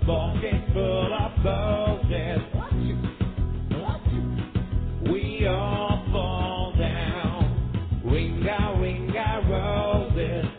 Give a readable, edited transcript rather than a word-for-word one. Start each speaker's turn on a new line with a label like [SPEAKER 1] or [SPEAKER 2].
[SPEAKER 1] pocket full of roses. We all fall down. Ringa, ringa, roses.